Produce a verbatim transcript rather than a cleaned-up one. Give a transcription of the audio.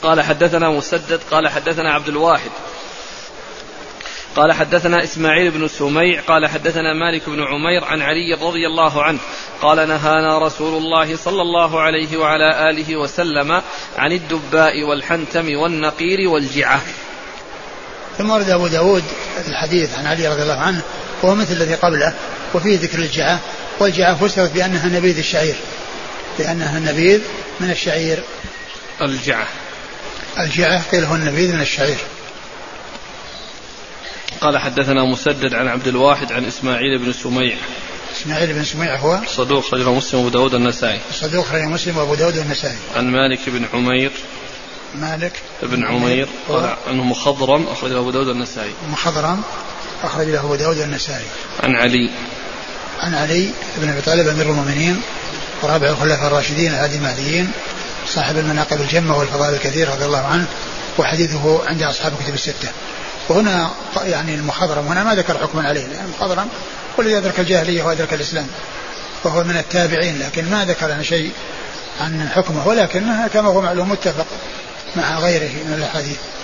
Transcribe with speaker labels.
Speaker 1: قال حدثنا مسدد قال حدثنا عبد الواحد قال حدثنا إسماعيل بن سميع قال حدثنا مالك بن عمير عن علي رضي الله عنه قال نهانا رسول الله صلى الله عليه وعلى آله وسلم عن الدباء والحنتم والنقير والجعة.
Speaker 2: ثم ورد أبو داود الحديث عن علي رضي الله عنه وهو مثل الذي قبله وفيه ذكر الجعة، والجعة فسرت بأنها نبيذ الشعير، لأنها النبيذ من الشعير.
Speaker 1: الجعة
Speaker 2: الجعة قيل هو النبيذ من الشعير.
Speaker 1: قال حدثنا مسدد عن عبد الواحد عن إسماعيل بن سميع.
Speaker 2: إسماعيل بن سميع هو
Speaker 1: صدوق خرجه مسلم وأبو داود النسائي.
Speaker 2: صدوق خرجه مسلم وأبو داود النسائي.
Speaker 1: عن مالك بن عمير.
Speaker 2: مالك
Speaker 1: بن عمير قال عنه مخضرم أخرجه أبو داود النسائي.
Speaker 2: مخضرم أخرج له أبو داود النسائي.
Speaker 1: عن علي.
Speaker 2: عن علي بن أبي طالب أمير المؤمنين ورابع الخلفاء الراشدين الهادي المهديين صاحب المناقب الجمة والفضائل الكثير رضي الله عنه، وحديثه عند أصحاب كتب الستة. وهنا يعني المخضرم هنا ما ذكر حكما عليه، لأن المخضرم والذي أدرك الجاهلية وأدرك الإسلام، وهو من التابعين، لكن ما ذكر عن شيء عن حكمه، ولكنها كما هو معلوم متفق مع غيره من الحديث.